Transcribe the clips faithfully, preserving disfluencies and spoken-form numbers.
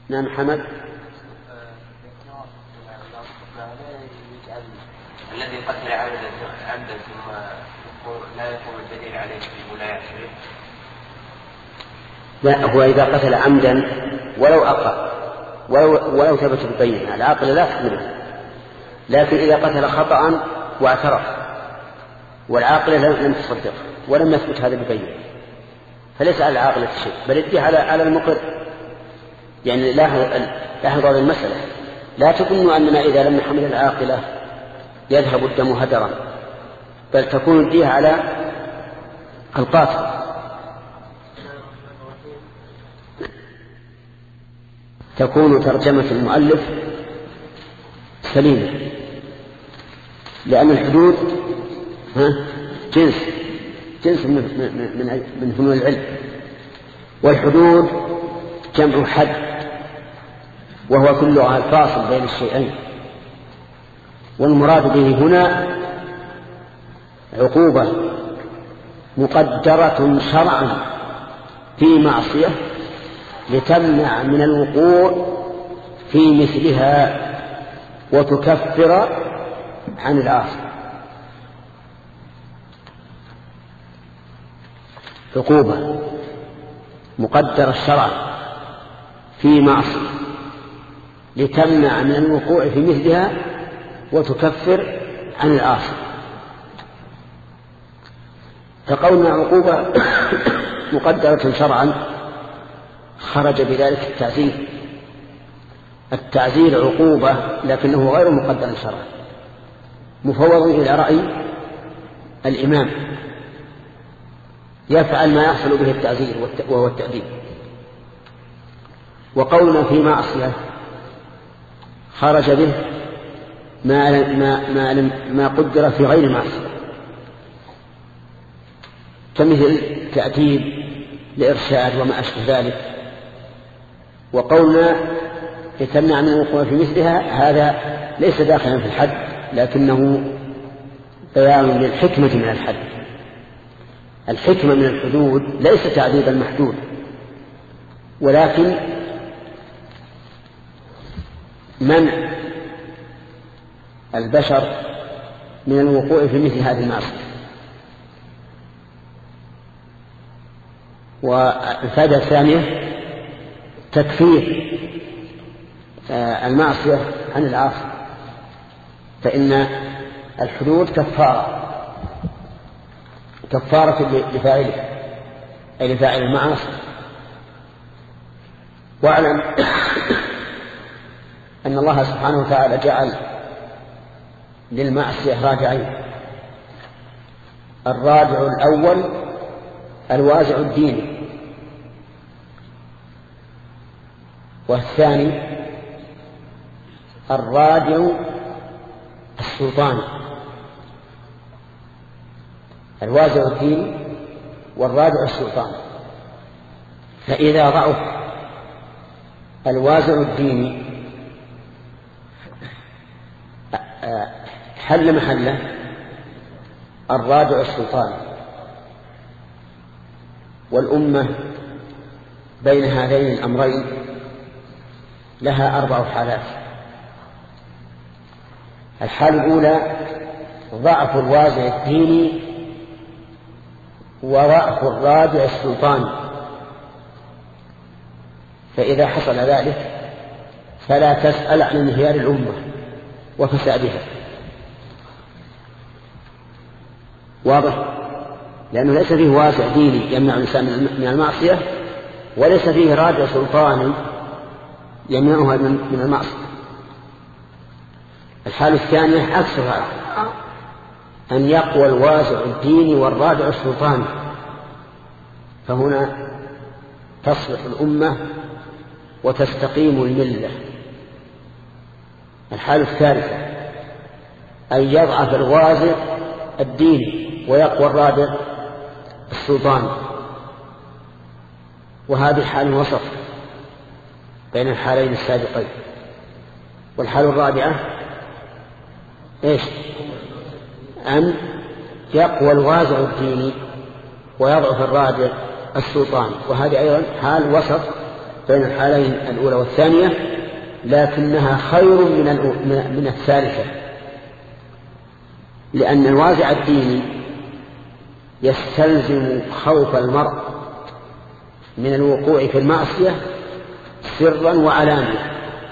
نعم حمد. الذي قتل عمدا ثم لا يقوم الدليل عليه ولا يحسبه. لا، هو إذا قتل عمدا ولو أقر ولو, ولو ثبت بالبينة العاقل لا تحمله، لكن إذا قتل خطأ واعترف والعاقل لم تصدق ولم يثبت هذا ببينة فليس على العاقل شيء، بل يديه على على المقر. يعني لاحظوا هذه المسألة، لا تظنوا أننا إذا لم نحمل العاقلة يذهب الدم هدرا، بل تكون الدية على القاتل. تكون ترجمة المؤلف سليمة، لأن الحدود جنس جنس من, من, من فنون العلم، والحدود جمع حد وهو كلها الفاصل بين الشيئين، والمراد به هنا عقوبة مقدرة شرعا في معصية لتمنع من الوقوع في مثلها وتكفر عن العاصي. عقوبة مقدرة شرعا في معصية لتمنع من الوقوع في مثلها وتكفر عن العاصي. فقولنا عقوبة مقدرة شرعا خرج بذلك التعزير. التعزير عقوبة لكنه غير مقدر شرعا، مفوض إلى رأي الإمام يفعل ما يحصل به التعزير وهو التأديب. وقولنا في معصية خرج به ما, ما, ما, ما قدر في غير معصية، كمثل تأديب لإرشاد وما أشبه ذلك. وقولنا لتمنع من الوقوع في مثلها هذا ليس داخلا في الحد، لكنه بيان للحكمة من الحد. الحكمة من الحدود ليس تعذيب المحدود، ولكن منع البشر من الوقوع في مثل هذه المعصية. والفائدة الثانية تكفير المعصية عن العاصي، فإن الحدود كفارة كفارة لفاعله أي لفاعل المعاصي. واعلم أن الله سبحانه وتعالى جعل للمعصية راجعين: الراجع الأول الوازع الديني، والثاني الراجع السلطاني. الوازع الديني والراجع السلطاني. فإذا ضعف الوازع الديني حل محله الراجع السلطاني. والأمة بين هذين الأمرين لها أربع حالات. الحالة الأولى ضعف الوازع الديني وضعف الراجع السلطاني، فإذا حصل ذلك فلا تسأل عن انهيار الأمة وفسادها. واضح؟ لأنه ليس فيه وازع ديني يمنع الإنسان من المعصية، وليس فيه راجع سلطاني يمنعها من المعصية. الحالة الثانية عكسها، أن يقوى الوازع الديني والراجع السلطاني، فهنا تصلح الأمة وتستقيم الملة. الحالة الثالثة أن يضعف الوازع الديني ويقوى الراجع السلطاني، وهذه حال وسط بين الحالين السابقين. والحالة الرابعة إيش؟ أن يقوى الوازع الديني ويضعف الراجع السلطاني، وهذه أيضا حال وسط بين الحالين الأولى والثانية، لكنها خير من من الثالثة، لأن الوازع الديني يستلزم خوف المرء من الوقوع في المعصية سرا وعلانية،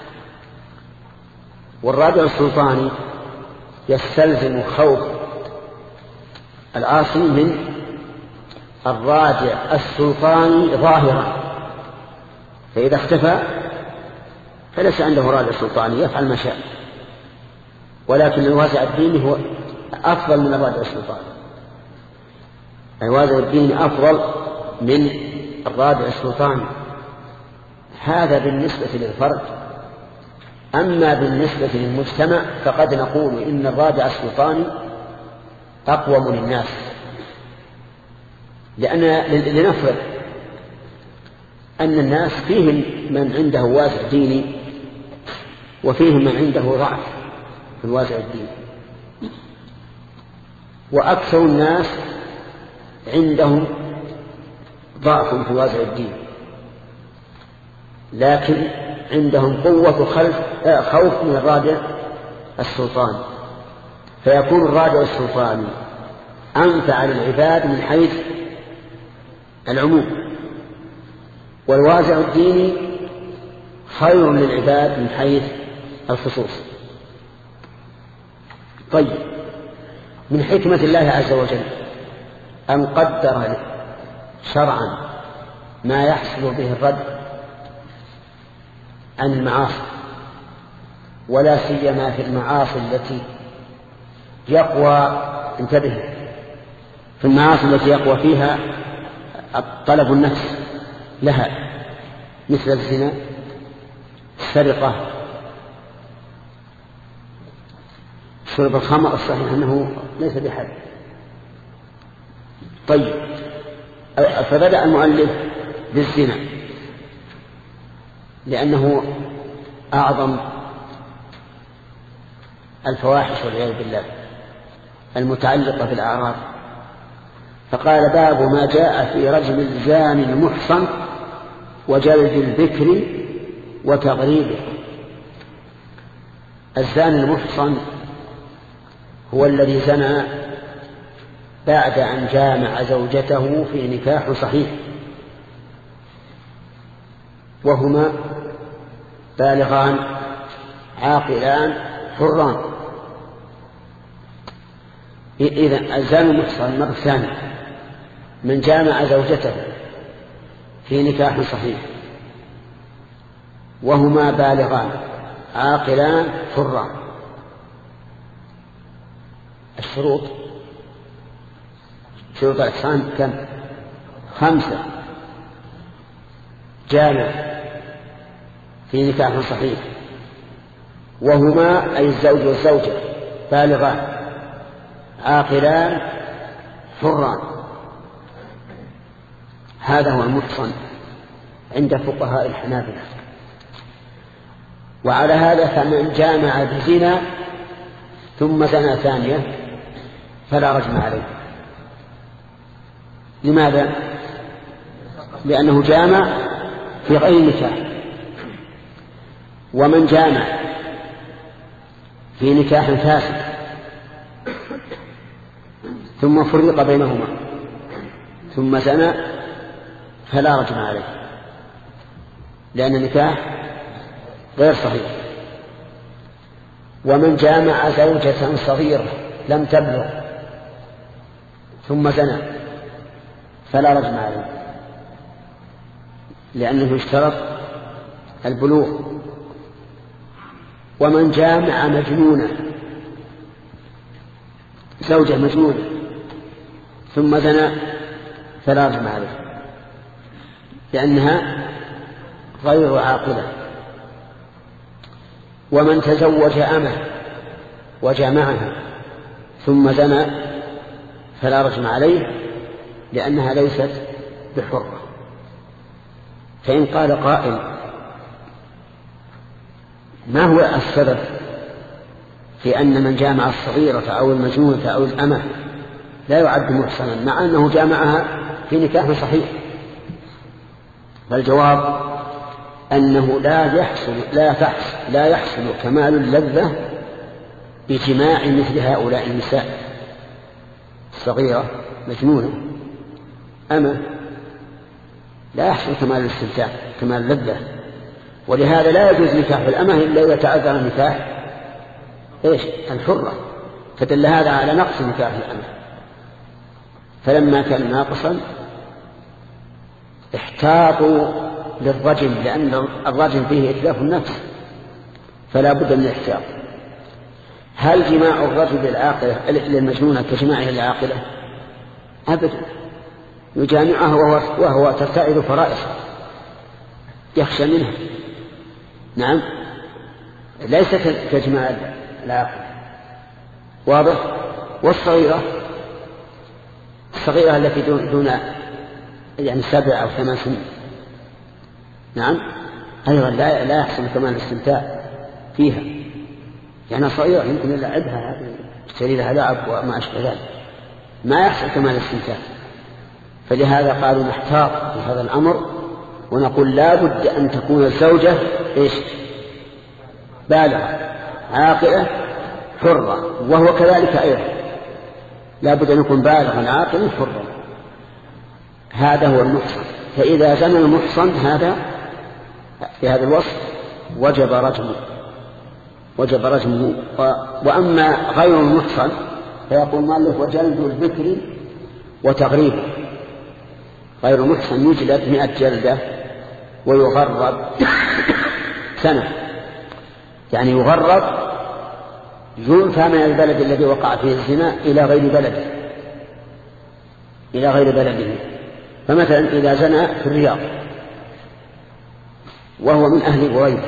والرادع السلطاني يستلزم خوف العاصي من الرادع السلطاني ظاهرا، فإذا اختفى فليس عنده رادع سلطاني يفعل ما شاء، ولكن الوازع الديني هو أفضل من الرادع السلطاني. الوازع الديني أفضل من الرادع السلطاني، هذا بالنسبة للفرد. أما بالنسبة للمجتمع فقد نقول إن الرادع السلطاني أقوم للناس، لأن لنفرض أن الناس فيهم من عنده وازع ديني وفيهم من عنده ضعف في الوازع الديني، وأكثر الناس عندهم ضعف في الوازع الديني، لكن عندهم قوة خلف خوف من الرادع السلطاني، فيكون الرادع السلطاني أنفع للعباد من حيث العموم، والوازع الديني خير للعباد من حيث الخصوص. طيب، من حكمة الله عز وجل أن قدر شرعا ما يحصل به الرد عن المعاصي، ولا سيما في المعاصي التي يقوى انتبه في المعاصي التي يقوى فيها طلب النفس لها، مثل الزنا، السرقة، شرب الخمر. الصحيح أنه ليس بحد. طيب، فبدأ المؤلف بالزنا لأنه أعظم الفواحش والعياذ بالله المتعلقة بالأعراض، فقال: باب ما جاء في رجم الزاني المحصن وجلد البكر وتغريبه. الزاني المحصن هو الذي زنى بعد أن جامع زوجته في نكاح صحيح، وهما بالغان عاقلان حران. إذن الزاني المحصن مرة ثانية من جامع زوجته في نكاح صحيح وهما بالغان عاقلان حران. الشروط شروط الإحصان كم؟ خمسة: جامع في نكاح صحيح، وهما أي الزوج والزوجة بالغان عاقلان حران. هذا هو المحصن عند فقهاء الحنابلة. وعلى هذا فمن جامع بزنا ثم زنى ثانية فلا رجم عليه. لماذا؟ لأنه جامع في غير نكاح. ومن جامع في نكاح فاسد ثم فرق بينهما ثم زنى فلا رجم عليه، لأن النكاح غير صحيح. ومن جامع زوجة صغيرة لم تبلغ ثم زنى فلا رجم عليه، لأنه اشترط البلوغ. ومن جامع مجنونة زوجة مجنونة ثم زنى فلا رجم عليه، لأنها غير عاقلة. ومن تزوج أمه وجامعها ثم زنى فلا رجم عليه، لأنها ليست بحرة. فإن قال قائل: ما هو السبب في أن من جامع الصغيرة أو المجنونة أو الأمة لا يعد محصنا مع أنه جامعها في نكاح صحيح؟ فالجواب أنه لا يحصل لا تحصل لا يحصل كمال اللذة بجماع مثل هؤلاء النساء الصغيرة مجنونة أما لا يحصل كمال الاستمتاع كمال اللذة، ولهذا لا يجوز نكاح الأمة إلا إذا تعذر نكاح إيش الحرة، فدل هذا على نقص نكاح الأمة. فلما كان ناقصا احتاطوا للرجم، لأن الرجم فيه إتلاف النفس فلا بد من الاحتياط. هل جماع الرجل للعاقلة للمجنونة كجماعه للعاقلة؟ أبدا، يجامعها وهو, وهو ترتعد فرائصه يخشى منها. نعم، ليس كجماع العاقلة، واضح. والصغيرة الصغيرة التي دون, دون يعني سبع أو ثمان سنين نعم أيضا لا, لا يحصل كمال الاستمتاع فيها، يعني صغيرة يمكن يلعبها يشتري لها لعب وما أشبه ذلك، ما يحصل كمال الاستمتاع. فلهذا قالوا نحتاط في هذا الأمر ونقول لا بد أن تكون الزوجة إيش بالغة عاقلة حرة، وهو كذلك أيضا لا بد أن يكون بالغا عاقلا حرا. هذا هو المحصن. فإذا زنى المحصن هذا في هذا الوصف وجب رجمه وجب رجمه. وأما غير المحصن فيقول مؤلف وجلد البكر وتغريبه. غير المحصن يجلد مئة جلدة ويغرب سنة، يعني يغرب ينفى من البلد الذي وقع فيه الزنا إلى غير بلده إلى غير بلده. فمثلا إذا زنى في الرياض وهو من أهل بريدة،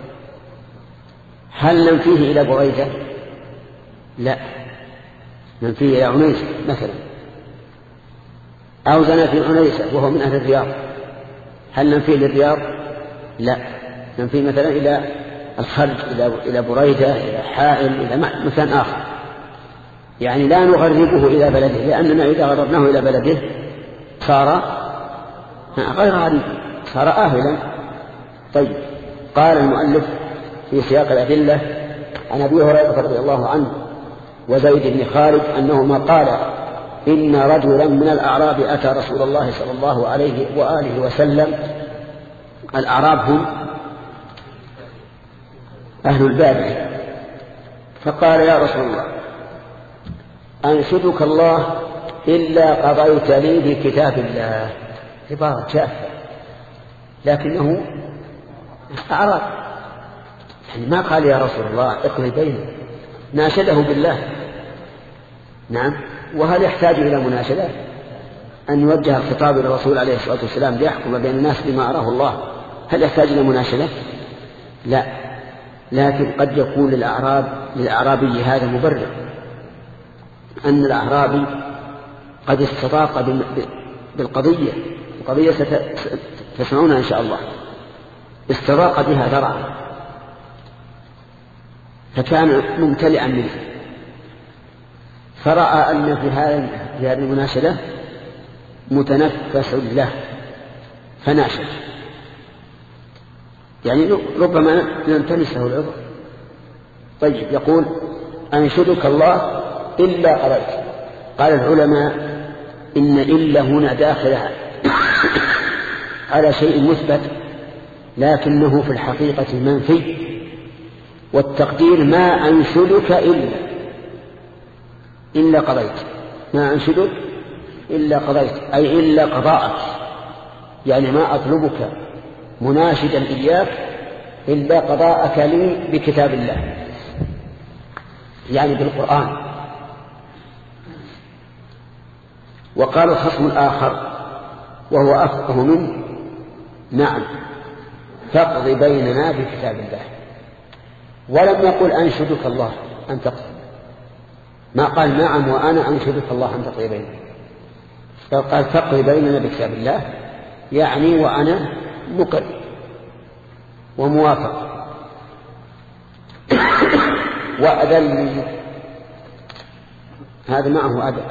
هل ننفيه إلى بريدة؟ لا، ننفيه إلى عنيسة مثلا. أو زنى في عنيسة وهو من أهل الرياض، هل ننفيه للرياض؟ لا، ننفيه مثلا إلى الخرج إلى بريدة إلى حائل إلى مكان آخر، يعني لا نغربه إلى بلده، لأننا إذا غربناه إلى بلده صار غير غريب، صار آهلا. طيب، قال المؤلف في سياق الأدلة عن أبي هريرة رضي الله عنه وزيد بن خالد أنهما قال إن رجلا من الأعراب أتى رسول الله صلى الله عليه وآله وسلم. الأعراب هم أهل البادية. فقال يا رسول الله أنشدك الله إلا قضيت لي بكتاب الله. عبارة جافة لكنه أعراب، يعني ما قال يا رسول الله اقضي بينه، ناشده بالله. نعم، وهل يحتاج إلى مناشدة أن يوجه الخطاب إلى الرسول عليه الصلاة والسلام ليحكم بين الناس بما أراه الله؟ هل يحتاج إلى مناشدة؟ لا، لكن قد يكون للأعراب للأعرابي هذا مبرر، أن الأعرابي قد استطاق بالقضية، القضية ستسمعونها إن شاء الله، استراق بها ذرعا فكان ممتلئا منه، فرأى أن في هذه المناشدة متنفس له فناشد، يعني ربما ينتنسه العذر. طيب، يقول أنشدك الله إلا قضيت. قال العلماء إن إلا هنا داخلة على شيء مثبت لكنه في الحقيقة منفي، والتقدير ما أنشدك إلا إلا قضيت، ما أنشدك إلا قضيت أي إلا قضاءك، يعني ما أطلبك مناشدا إياك إلا قضاءك لي بكتاب الله، يعني بالقرآن. وقال الخصم الآخر وهو أفقه منه نعم تقضي بيننا بكتاب الله، ولم يقل أنشدك الله أن تقضي، ما قال نعم وأنا أنشدك الله أن تقضي بيننا، قال تقضي بيننا بكتاب الله، يعني وأنا مقر وموافق وأذل، هذا معه أدب.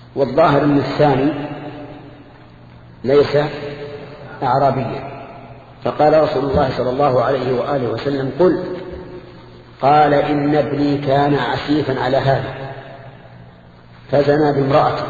والظاهر أن الثاني ليس أعرابيا فقال رسول الله صلى الله عليه وآله وسلم: قل. قال: إن ابني كان عسيفا على هذا فزنى بامرأته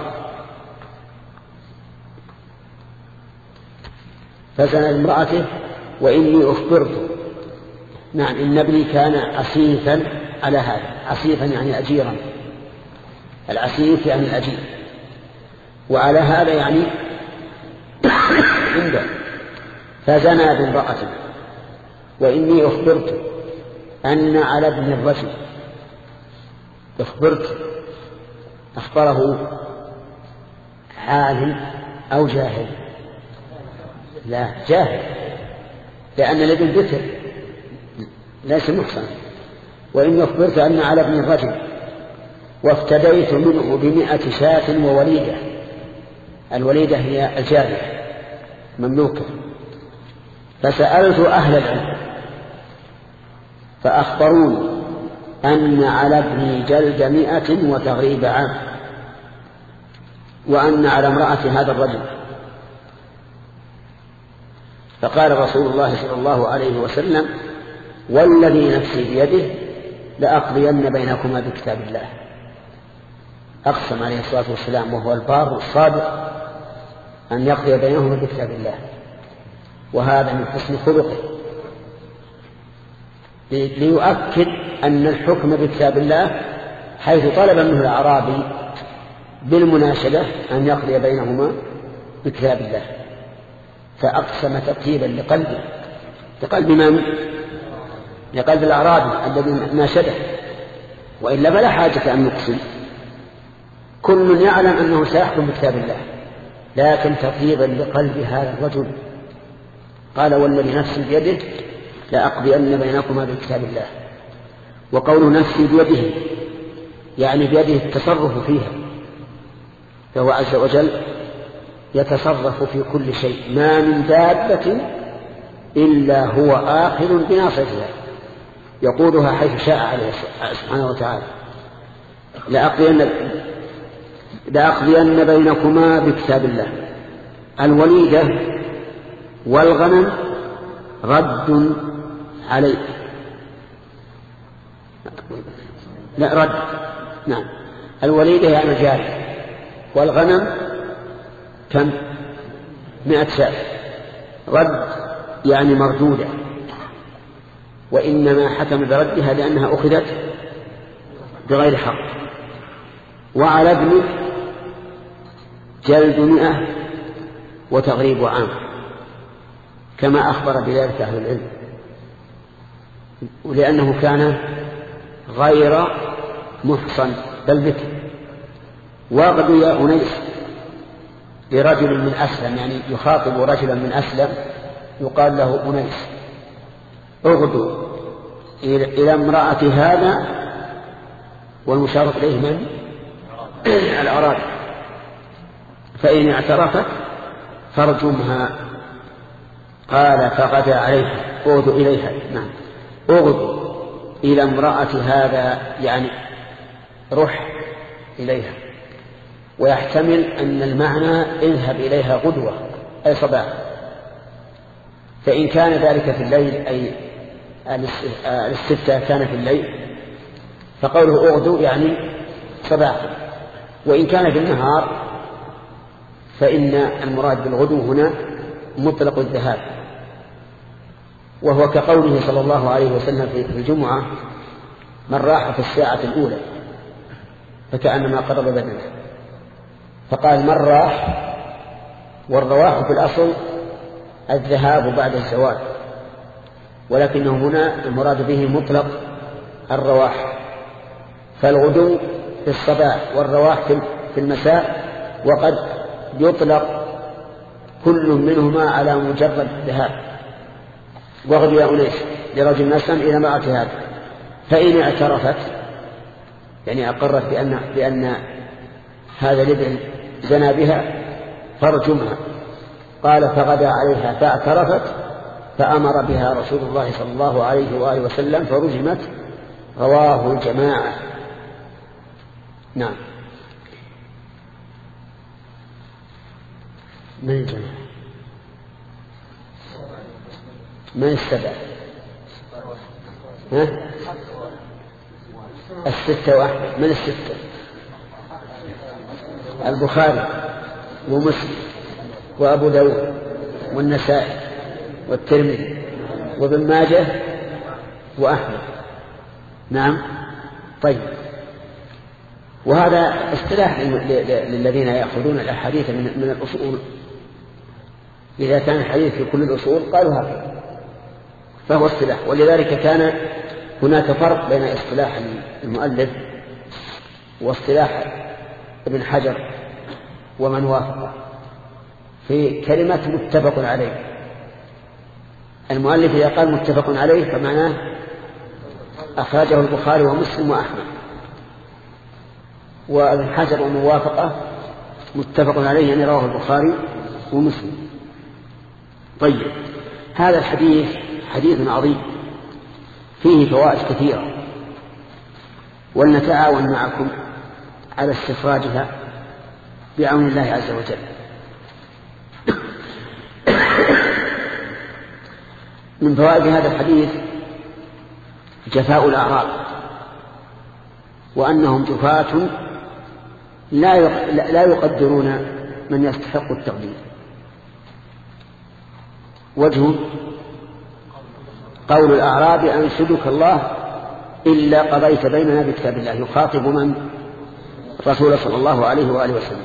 فزنى بامرأته وإني أخبرت. نعم، إن ابني كان عسيفا على هذا. عسيفا يعني أجيرا، العسيف يعني الأجير، وعلى هذا يعني عنده. فزنى بامرأته وإني أخبرت أن على ابن الرجل. أخبرت، أخبره عالم أو جاهل؟ لا، جاهل، لأن الابن ذكر ليس محصن. وإني أخبرت أن على ابن الرجل وافتديت منه بمئة شاة ووليدة. الوليدة هي الجارية مملوكة. فسألت أهل العلم فأخبروني أن على ابني جلد مئة وتغريب عام، وأن على امرأة هذا الرجل. فقال رسول الله صلى الله عليه وسلم: والذي نفسي بيده لأقضين بينكما بكتاب الله. أقسم عليه الصلاة والسلام وهو البار الصادق أن يقضي بينهما بكتاب الله، وهذا من حسن خلقه، ليؤكد أن الحكم بكتاب الله، حيث طلب منه الأعرابي بالمناشدة أن يقضي بينهما بكتاب الله، فأقسم ترتيبا لقلبه، لقلب من؟ لقلب الأعرابي الذي ناشده، وإلا فلا حاجة أن نقسم، كل يعلم أنه سيحكم بكتاب الله، لكن ترتيبا لقلب هذا الرجل. قال: والذي نفسي بيده لأقضين بينكما بكتاب الله. وقول نفسي بيده يعني بيده التصرف فيها، فهو عز وجل يتصرف في كل شيء، ما من دابة إلا هو آخذ بناصيتها يقودها حيث شاء عليه سبحانه وتعالى. لأقضين لأقضين بينكما بكتاب الله. الوليدة والغنم رد عليه، لا رد، نعم، الوليدة يعني جارية، والغنم كم؟ مئة شاة. رد يعني مردودة، وإنما حكم بردها لأنها أخذت بغير حق. وعلى ابنه جلد مئة وتغريب عام، كما أخبر بذلك أهل العلم، ولأنه كان غير محصن بل بكر. واغد يا أنيس لرجل من أسلم، يعني يخاطب رجلا من أسلم يقال له أنيس: اغدو إلى امرأة هذا، والمشار إليه من؟ الأعرابي، فإن اعترفت فارجمها. قال: فغدا عليها، اغدو إليها، نعم، اغدو إلى امرأة هذا يعني رح إليها، ويحتمل أن المعنى اذهب إليها غدوة أي صباح، فإن كان ذلك في الليل أي الاستفتاء كان في الليل فقوله اغدو يعني صباح، وإن كان في النهار فإن المراد بالغدو هنا مطلق الذهاب، وهو كقوله صلى الله عليه وسلم في الجمعة: من راح في الساعة الأولى فكأنما قرب بدنه. فقال من راح، والرواح في الأصل الذهاب بعد الزوال، ولكنه هنا المراد به مطلق الرواح، فالغدو في الصباح والرواح في المساء، وقد يطلق كل منهما على مجرد الذهاب. واغد يا أنيس لرجل أسلم إلى امرأة هذا، فإن اعترفت يعني أقرت بأن, بأن هذا الابن زنى بها فارجمها. قال: فغدا عليها فاعترفت فأمر بها رسول الله صلى الله عليه وآله وسلم فرجمت. رواه الجماعة. نعم. من الجماعة؟ من السبع؟ ها؟ الستة وأحمد. من الستة؟ البخاري ومسلم وأبو داود والنسائي والترمذي وابن ماجه وأحمد. نعم. طيب، وهذا اصطلاح للذين يأخذون الأحاديث من الأصول. إذا كان الحديث في كل الأصول قالوا هكذا، فهو اصطلاح. ولذلك كان هناك فرق بين اصطلاح المؤلف واصطلاح ابن حجر ومن وافقه في كلمة متفق عليه. المؤلف إذا قال متفق عليه فمعناه أخرجه البخاري ومسلم وأحمد، وابن حجر ومن وافقه متفق عليه يعني رواه البخاري ومسلم. طيب، هذا الحديث حديث عظيم فيه فوائد كثيرة، ولنتعاون معكم على استخراجها بعون الله عز وجل. من فوائد هذا الحديث جفاء الأعراب، وأنهم جفاة لا يقدرون من يستحق التقدير. وجه قول الأعراب أنشدك الله إلا قضيت بيننا بكتاب الله، يخاطب من؟ الرسول صلى الله عليه وآله وسلم.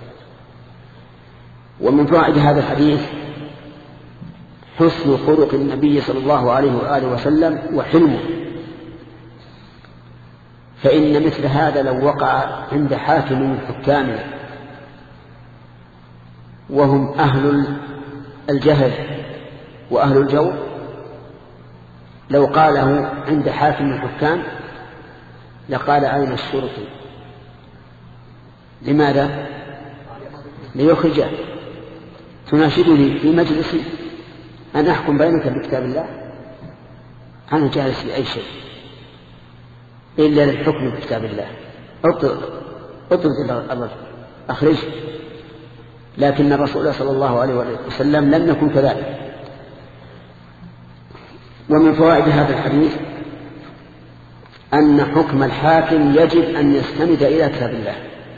ومن فوائد هذا الحديث حسن خلق النبي صلى الله عليه وآله وسلم وحلمه، فإن مثل هذا لو وقع عند حاكم من حكامه وهم أهل الجهل وأهل الجور، لو قاله عند حاكم الحكام لقال أين الشرطي؟ لماذا؟ ليخرجه. تناشدني في مجلسي أن أحكم بينك بكتاب الله؟ أنا جالس لأي شيء إلا للحكم بكتاب الله. اطرد اطرد الرجل، أخرجه. لكن الرسول صلى الله عليه وسلم لم يكن كذلك. ومن فوائد هذا الحديث أن حكم الحاكم يجب أن يستند إلى كتاب الله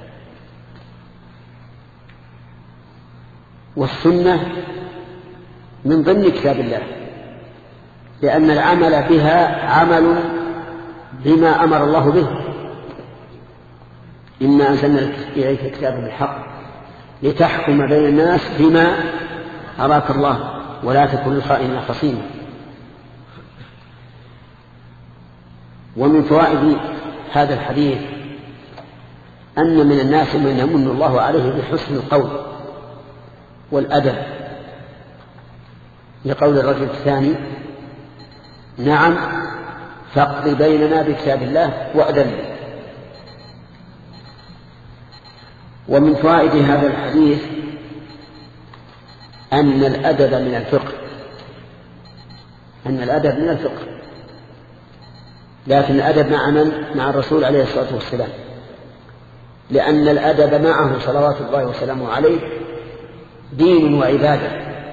والسنة من ضمن كتاب الله، لأن العمل بها عمل بما أمر الله به. إنا أنزلنا إليك كتابا بالحق لتحكم بين الناس بما أراك الله ولا تكن للخائنين خصيما. ومن فوائد هذا الحديث أن من الناس من يمن الله عليه بحسن القول والأدب، لقول الرجل الثاني نعم فاقض بيننا بكتاب الله وأذن. ومن فوائد هذا الحديث أن الأدب من الفقه، أن الأدب من الفقه، لكن الأدب مع من؟ مع الرسول عليه الصلاة والسلام، لأن الأدب معه صلوات الله وسلامه عليه دين وعبادة،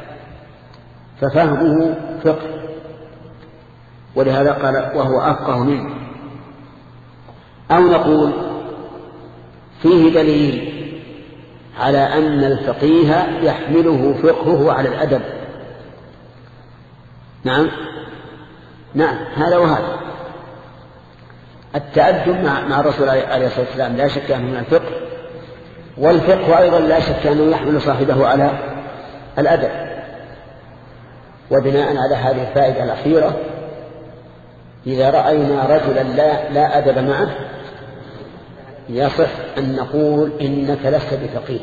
ففهمه فقه، ولهذا قال وهو أفقه منه. أو نقول فيه دليل على أن الفقيه يحمله فقهه على الأدب. نعم نعم هذا وهذا. التأدب مع, مع الرسول عليه الصلاة والسلام لا شك أنه من الفقه، والفقه أيضا لا شك أنه يحمل صاحبه على الأدب. وبناء على هذه الفائدة الأخيرة، إذا رأينا رجلا لا, لا أدب معه يصح أن نقول إنك لست بفقيه،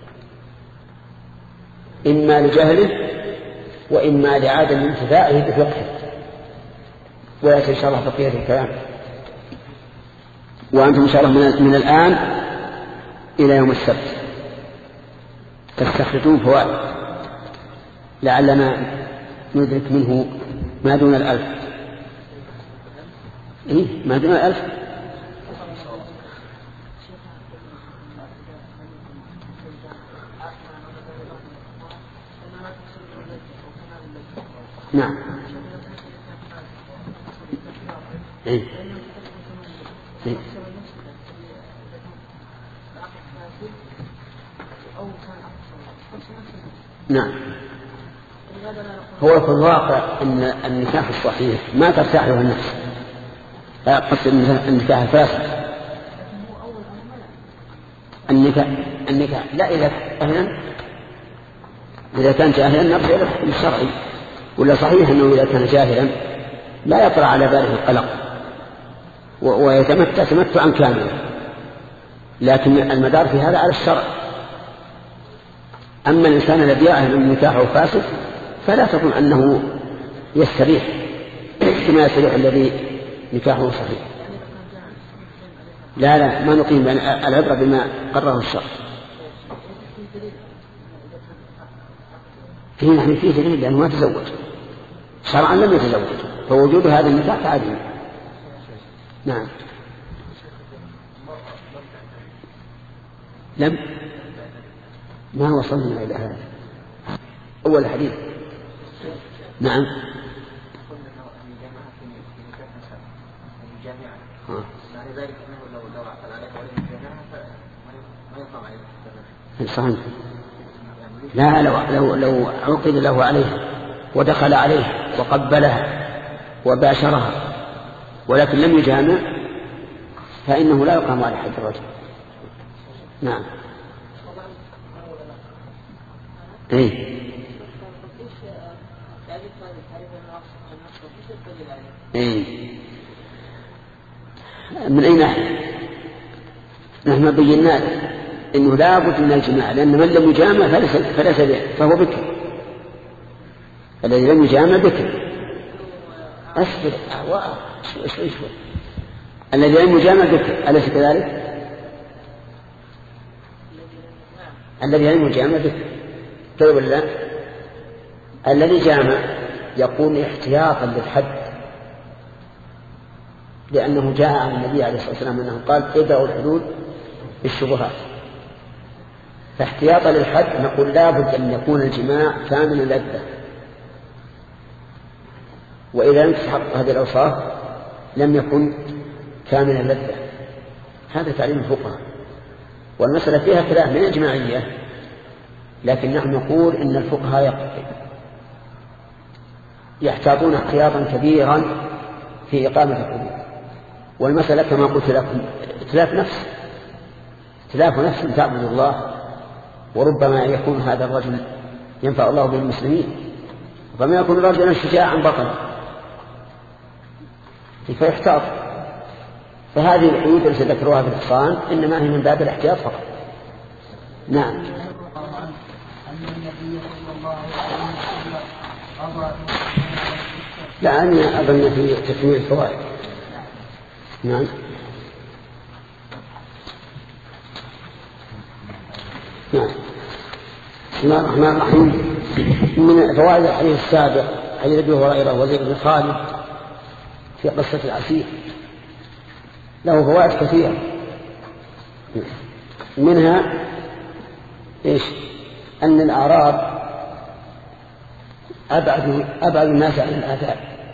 إما لجهله وإما لعدم انتفاعه بفقهه. ويأتي إن شاء الله بقية الكلام. وأنتم إن شاء الله من الآن إلى يوم السبت تستخرجون فوائد لعلنا ندرك منه ما دون الألف. إيه؟ ما دون الألف. نعم. إيه؟ إيه؟ نعم. هو في الواقع أن النكاح الصحيح ما ترتاح له النفس، قصد النكاح الفاسد. النكاح النكاح لا إذا كان إذا كان جاهلا نرجع إلى الحكم الشرعي، ولا صحيح أنه إذا كان جاهلا لا يطرأ على باله القلق ويتمتع تمتعا كاملا، لكن المدار في هذا على الشرع. أما الإنسان الذي يعلم أن نكاحه فاسد فلا تظن أنه يستريح كما يستريح الذي نكاحه صحيح. لا لا ما نقيم العبرة بما قرره الشرع. فيه نحن فيه دليل لأنه ما تزوج شرعا، لم يتزوج، فوجود هذا النكاح تعديل. نعم. لم ما وصلنا إلى هذا أول حديث. نعم. صحيح. لا لو, لو, لو عقد له عليها ودخل عليها وقبلها وباشرها ولكن لم يجامع فإنه لا يقام على حد الرجل. نعم. ايه ايه من اي ناحية؟ نحن بينا انه لا بد من الجماع، لان من لم يجامع فليس فليس فهو بكر. الذي لم يجامع بكر. اصبر شوي شوي شوي. الذي لم يجامع بكر أليس كذلك؟ الذي لم يجامع بكر طيب ولا؟ الذي جامع يقول احتياطا للحد، لأنه جاء عن النبي عليه الصلاة والسلام أنه قال ادعوا الحدود بالشبهات، فاحتياطا للحد نقول لابد أن يكون الجماع كامل اللذة، وإذا لم تتحقق هذه الأوصاف لم يكن كامل اللذة. هذا تعليم الفقهاء، والمسألة فيها خلاف من إجماعية، لكن نحن نقول إن الفقهاء يحتاطون احتياطا كبيرا في إقامة الحدود، والمسألة كما قلت لكم اتلاف نفس اتلاف نفس تعبد الله، وربما يكون هذا الرجل ينفع الله به المسلمين، فما يكون رجلا شجاعا بطلا فيحتاط. فهذه الحدود التي ذكروها في الإحصان إنما هي من باب الاحتياط فقط. نعم. لا أنا أظن في تكميل الفوائد. نعم. نعم. بسم الله الرحمن الرحيم. من فوائد الحديث السابق حديث أبي هريرة وزيد بن خالد في قصة العسير له فوائد كثيرة، منها إيش؟ أن الأعراب أبعد أبعد الناس عن الآثار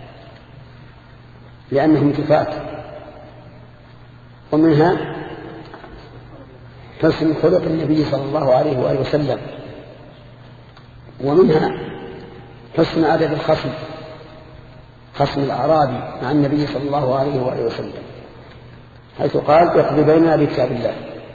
لأنهم كفاة، ومنها حسن خلق النبي صلى الله عليه وآله وسلم، ومنها حسن أدب الخصم خصم الأعرابي مع النبي صلى الله عليه وآله وسلم، حيث قال اقضي بيننا بكتاب الله.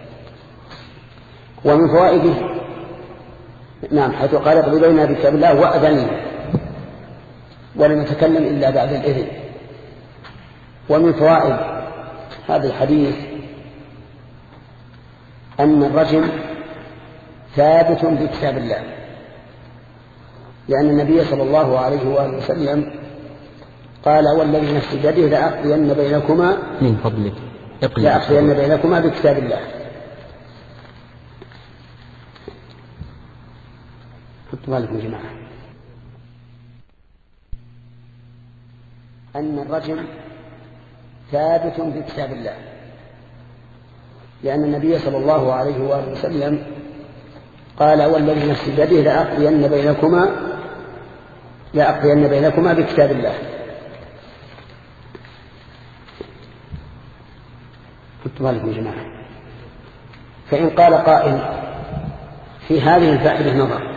ومن فوائده نعم حيث قال اقضي بيننا بكتاب الله وأذن ولم يتكلم إلا بعد الإذن. ومن فوائد هذا الحديث أن الرجم ثابت بكتاب الله، لأن النبي صلى الله عليه وآله وسلم قال والذي نفسي بيده لأقضين بينكما من فضلك لأقضين بينكما بكتاب الله. حطوا بالكم يا جماعة أن الرجم ثابت بكتاب الله، لأن النبي صلى الله عليه وآله وسلم قال والذي نفسي بيده لأقضين بينكما لأقضين بينكما بكتاب الله. كنت مالك يا جماعة. فإن قال قائل في هذه الفائدة نظر،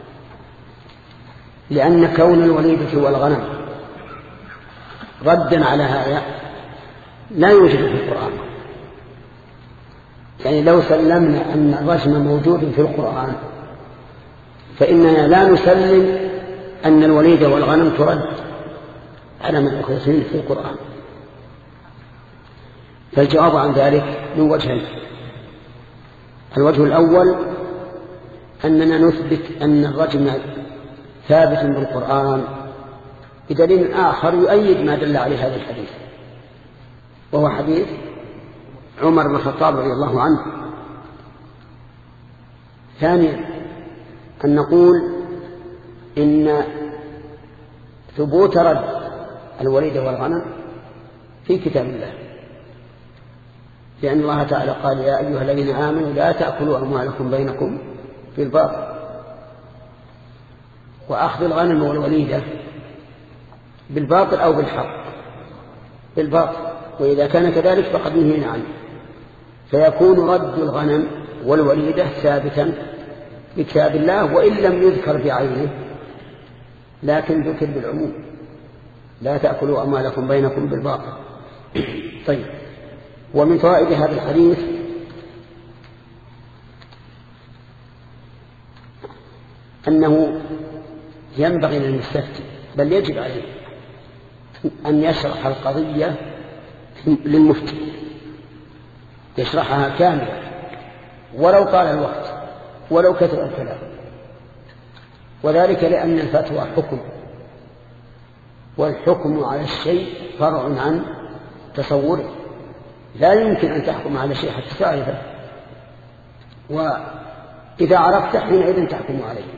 لأن كون الوليدة والغنم ردا على هذا لا يوجد في القرآن. يعني لو سلمنا أن الرجم موجود في القرآن فإننا لا نسلم أن الوليدة والغنم ترد على من أخذ في القرآن. فالجواب عن ذلك من وجهين. الوجه الأول أننا نثبت أن الرجم ثابت بالقرآن بدليل آخر يؤيد ما دل عليه هذا الحديث، وهو حديث عمر بن الخطاب رضي الله عنه. ثانيا أن نقول إن ثبوت رد الوليدة والغنم في كتاب الله، لأن الله تعالى قال يا أيها الذين آمنوا لا تأكلوا أموالكم بينكم بالباطل. وأخذ الغنم والوليدة بالباطل أو بالحق؟ بالباطل، وإذا كان كذلك فقد نهينا عنه. فيكون رد الغنم والوليدة ثابتا بكتاب الله وإن لم يذكر بعينه، لكن ذكر بالعموم لا تأكلوا أموالكم بينكم بالباطل. طيب، ومن فوائد هذا الحديث أنه ينبغي للمستفتي بل يجب عليه أن يشرح القضية للمفتي، يشرحها كاملة ولو طال الوقت ولو كثر الكلام، وذلك لأن الفتوى حكم، والحكم على الشيء فرع عن تصوره، لا يمكن أن تحكم على شيء حتى تعرفه، وإذا عرفت حينئذ تحكم عليه.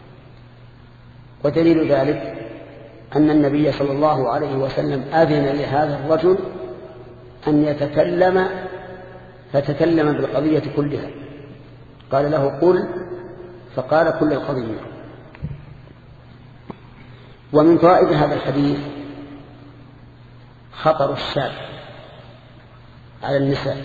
ودليل ذلك أن النبي صلى الله عليه وسلم أذن لهذا الرجل أن يتكلم، فتكلم بالقضية كلها، قال له قل، فقال كل القضية. ومن فوائد هذا الحديث خطر الشاب على النساء،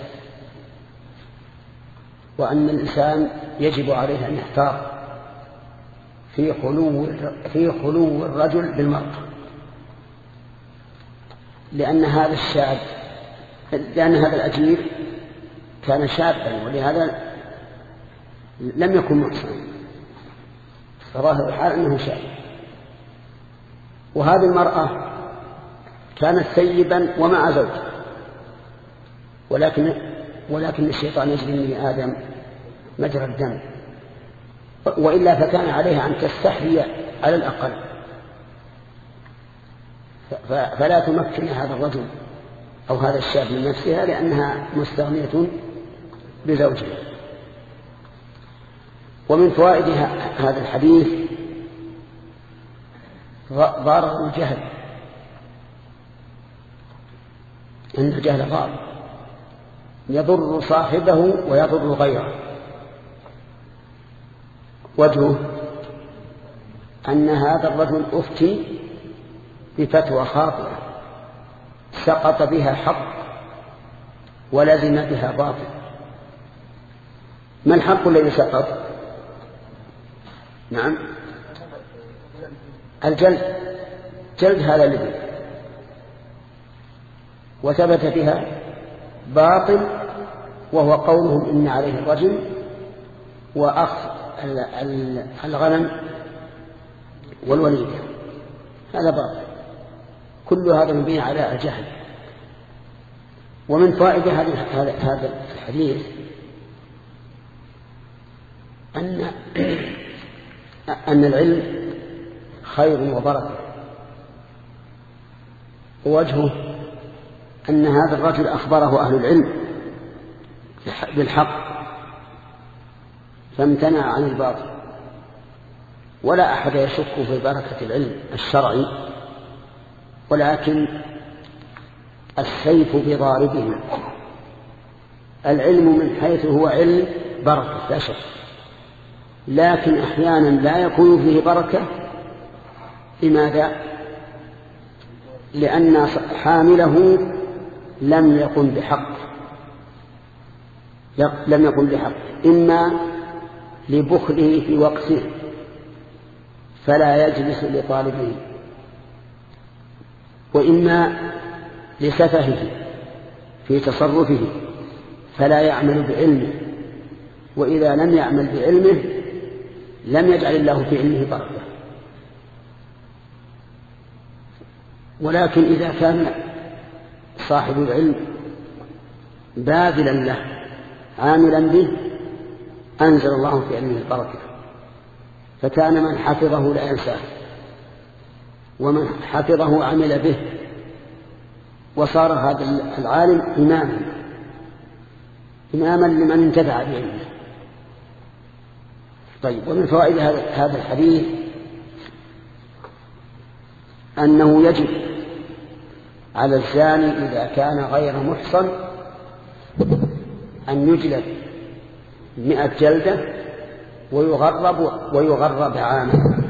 وأن الإنسان يجب عليه أن يحتاط في خلو في خلو الرجل بالمرأة، لأن هذا الشاب لأن هذا الأجير كان شابا، ولهذا لم يكن محصنا، فظاهر الحال أنه شاب. وهذه المرأة كانت ثيبا ومع زوج، ولكن ولكن الشيطان يجري من آدم مجرى الدم، وإلا فكان عليها أن تستحيي على الأقل، فلا تمكن هذا الرجل أو هذا الشاب من نفسها لأنها مستغنية بزوجها. ومن فوائد هذا الحديث ضرر الجهل، أن الجهل ضار يضر صاحبه ويضر غيره. وجهه أن هذا الرجل أفتي بفتوى خاطئة سقط بها حق ولزم بها باطل. ما الحق الذي سقط؟ نعم، الجلد، جلد هذا الذي، وثبت بها باطل وهو قولهم إن عليه الرجل وأخذ الغنم والوليدة، هذا باطل، كل هذا مبني على الجهل. ومن فائدة هذا الحديث أن أن العلم خير وبركة. ووجهه أن هذا الرجل أخبره أهل العلم بالحق فامتنع عن الباطل، ولا أحد يشك في بركة العلم الشرعي، ولكن السيف بضاربه. العلم من حيث هو علم بركة لا شك، لكن أحيانا لا يكون فيه بركة لماذا؟ لأن حامله لم يقم بحق لم يقم بحق إما لبخله في وقته فلا يجلس لطالبه، وإما لسفهه في تصرفه فلا يعمل بعلمه، وإذا لم يعمل بعلمه لم يجعل الله في علمه بركة. ولكن إذا كان صاحب العلم باذلا له عاملا به أنزل الله في علمه البركة، فكان من حفظه لا ينساه، ومن حفظه عمل به، وصار هذا العالم إماما إماما لمن انتفع بعلمه. طيب، ومن فوائد هذا الحديث أنه يجب على الزاني إذا كان غير محصن أن يجلد مئة جلدة ويغرب ويغرب عاما.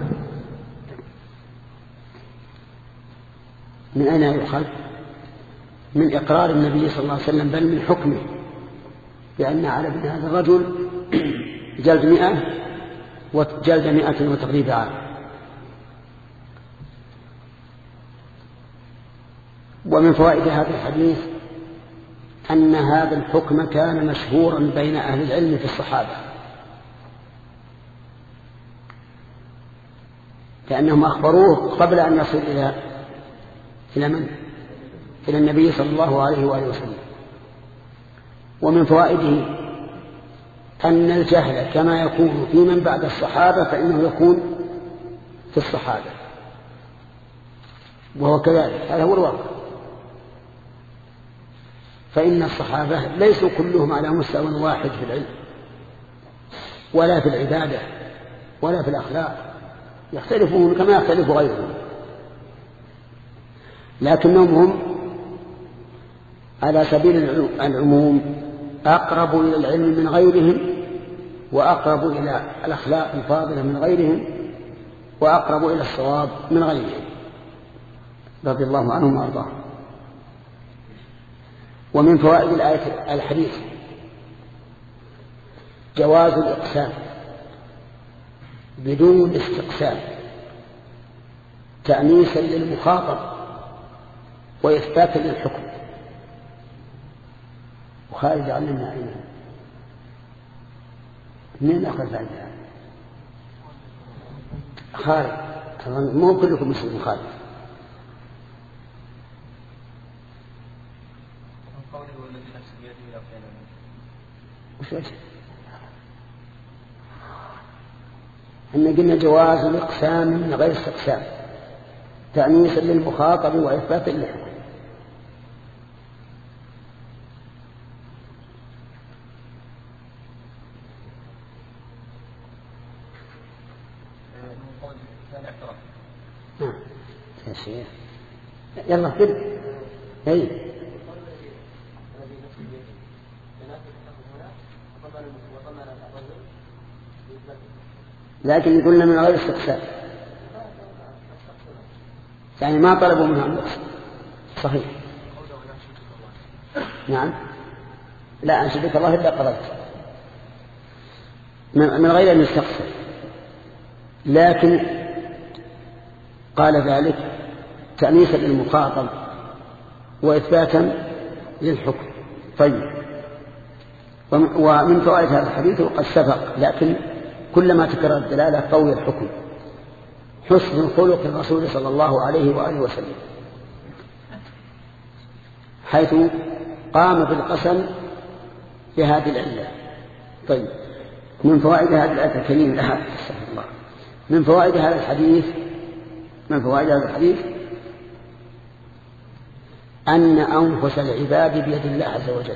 من أين يؤخذ؟ من إقرار النبي صلى الله عليه وسلم، بل من حكمه، بأن على ابن هذا الرجل جلد مئة وجلد مئة وتغريب عام. ومن فوائد هذا الحديث أن هذا الحكم كان مشهورا بين أهل العلم في الصحابة، لأنهم أخبروه قبل أن يصل إلى إلى من؟ إلى النبي صلى الله عليه وآله وسلم. ومن فوائده أن الجهل كما يكون في من بعد الصحابة فإنه يكون في الصحابة، وهو كذلك، هذا هو الواقع. فإن الصحابة ليسوا كلهم على مستوى واحد في العلم ولا في العبادة ولا في الأخلاق، يختلفون كما يختلف غيرهم، لكنهم هم على سبيل العموم أقرب إلى العلم من غيرهم، وأقرب إلى الأخلاق الفاضلة من غيرهم، وأقرب إلى الصواب من غيرهم، رضي الله عنهم وأرضاهم. ومن فوائد الآية الحديث جواز الإقسام بدون استقسام تأنيسا للمخاطب وإثباتا للحكم. وخالد علمنا أين من أخذ عنها خالد، مو كلكم مسلم خالد. وش وجه؟ إن قلنا جواز الإقسام من غير استقسام تأنيسا للمخاطب وإثباتا للحكم. يا شيخ يلا كده اي لكن يقولنا من غير استقسام، يعني ما طلبوا منها النقص. صحيح، نعم، لا أنشدك الله إلا قبلت من غير أن يستقسم، لكن قال ذلك تأنيسا للمخاطب وإثباتا للحكم. طيب، ومن فوائد هذا الحديث وقد سبق لكن كلما تكرر الدلالة قوي الحكم، حسن خلق الرسول صلى الله عليه وآله وسلم، حيث قام بالقسم بهذه العلة. طيب، من فوائد هذه الآية الكريمة لها الله من فوائد هذا الحديث من فوائد هذا الحديث أن أنفس العباد بيد الله عز وجل،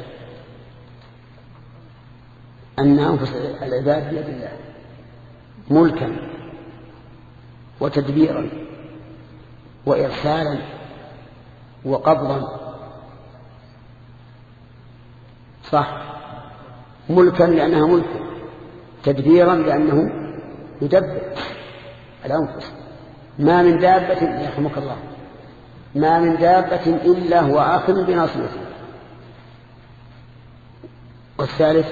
أن أنفس العباد بيد الله ملكا وتدبيرا وإرسالا وقبضا. صح، ملكا لأنها ملك، تدبيرا لأنه يدبر الأنفس، ما من دابة يرحمك الله ما من دابة إلا هو آخذ بناصيته. والثالث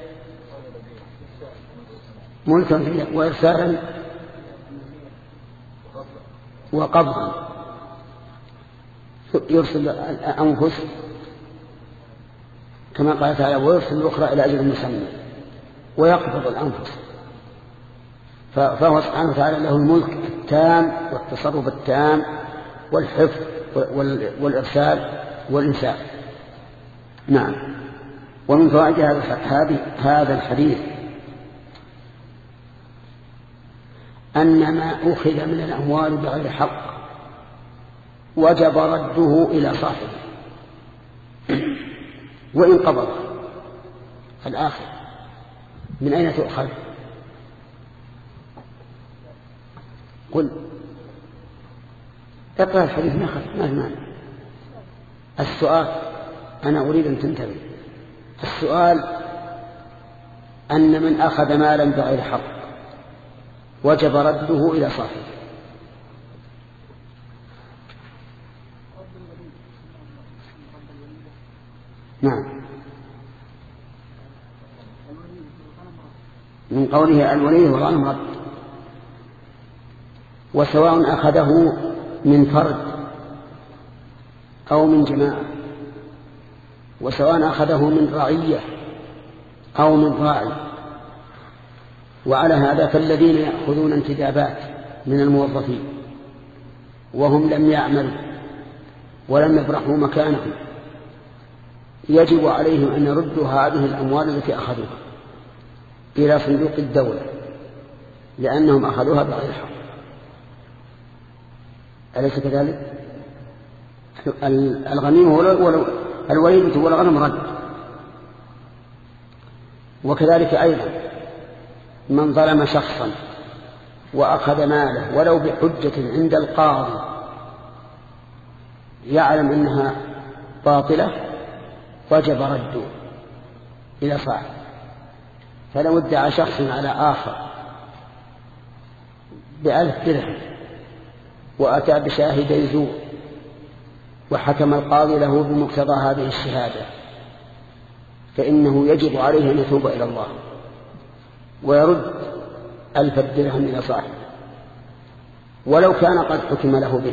ملكا وإرسالا وقبضا، يرسل الأنفس كما قال تعالى ويرسل الأخرى إلى أجل مسمى ويقبض الأنفس. فهو سبحانه وتعالى له الملك التام والتصرف التام والحفظ والإرسال والإنسان. نعم. ومن فوائد هذا الحديث أن ما أخذ من الأموال بغير حق وجب رده إلى صاحبه وإن قبض الآخر. من أين تؤخذ؟ قل اقرأ الحديث ما المعنى. السؤال أنا أريد أن تنتبه. السؤال أن من أخذ مالا بغير حق وجب رده إلى صاحبه. نعم. من قوله الولي والغنم رد. وسواء أخذه من فرد أو من جماعة، وسواء أخذه من رعية أو من راعي. وعلى هذا فالذين يأخذون انتدابات من الموظفين وهم لم يعملوا ولم يبرحوا مكانهم يجب عليهم أن يردوا هذه الأموال التي أخذوها إلى صندوق الدولة لأنهم أخذوها بغير حق. أليس كذلك؟ الغنيمة الوليدة والغنم رد. وكذلك أيضا من ظلم شخصا وأخذ ماله ولو بحجة عند القاضي يعلم أنها باطلة وجب رده إلى صاحبه. فلو ادعى شخص على آخر بألف درهم وأتى بشاهدي زور وحكم القاضي له بمقتضى هذه الشهادة فإنه يجب عليه أن يتوب إلى الله ويرد ألف الدرهم إلى صاحبه ولو كان قد حكم له به،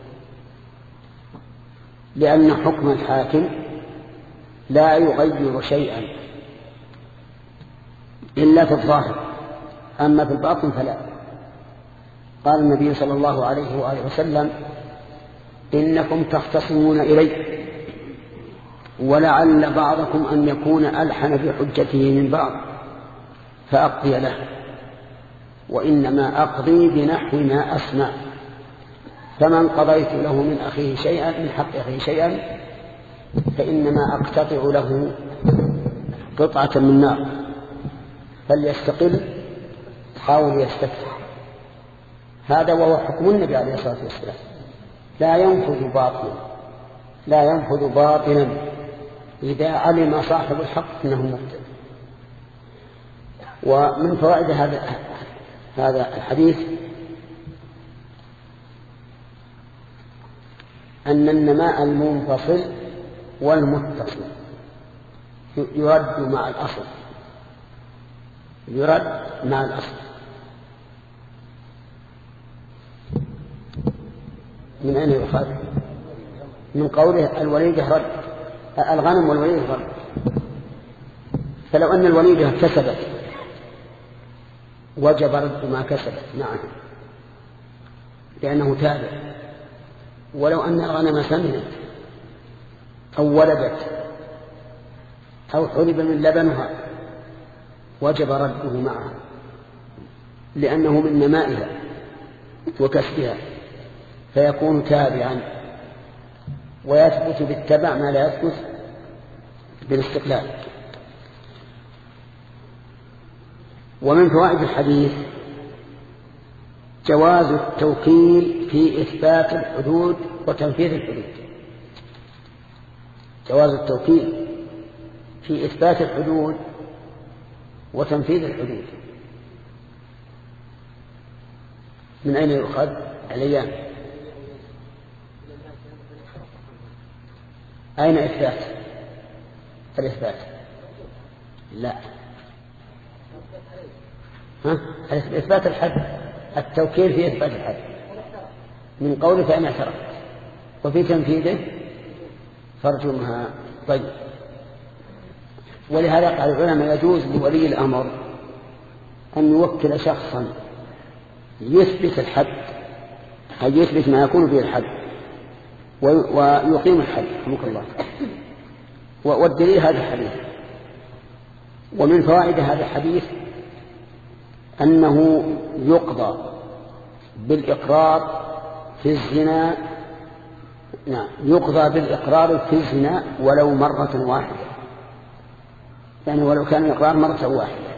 لأن حكم الحاكم لا يغير شيئا إلا في الظاهر، أما في الباطن فلا. قال النبي صلى الله عليه وآله وسلم إنكم تختصمون إلي ولعل بعضكم أن يكون ألحن بحجته من بعض فأقضي له، وإنما أقضي بنحو ما أسمع، فمن قضيت له من أخيه شيئا من حق أخيه شيئا فإنما أقتطع له قطعة من نار فليستقل حاول يستفتح. هذا وهو حكم النبي عليه الصلاة والسلام، لا ينفذ باطلا لا ينفذ باطلا إذا علم صاحب الحق أنه مبطل. ومن فوائد هذا هذا الحديث أن النماء المنفصل والمتصل يرد مع الأصل يرد مع الأصل. من أين يؤخذ؟ من قوله الوليدة رد، الغنم والوليدة رد. فلو أن الوليدة كسبت وجب رد ما كسبت معه لأنه تابع، ولو أن الغنم سمنت أو ولدت أو حلب من لبنها وجب رده معها لأنه من نمائها وكسبها فيكون تابعا، ويثبت بالتبع ما لا يثبت بالاستقلال. ومن فوائد الحديث جواز التوكيل في إثبات الحدود وتنفيذ الحدود. جواز التوكيل في إثبات الحدود وتنفيذ الحدود. من أين يؤخذ الأيام؟ أين إثبات الإثبات؟ لا، ها؟ إثبات الحد، التوكيل في إثبات الحد من قوله فإن اعترف، وفي تنفيذه فارجمها. طيب، ولهذا قال العلماء يجوز لولي الأمر أن يوكل شخصا يثبت الحد، أي يثبت ما يكون به الحد ويقيم الحد رحمك الله. والدليل هذا الحديث. ومن فوائد هذا الحديث أنه يقضى بالإقرار في الزنا، نعم يقضى بالإقرار في الزنا ولو مرة واحدة، يعني ولو كان الإقرار مرة واحدة،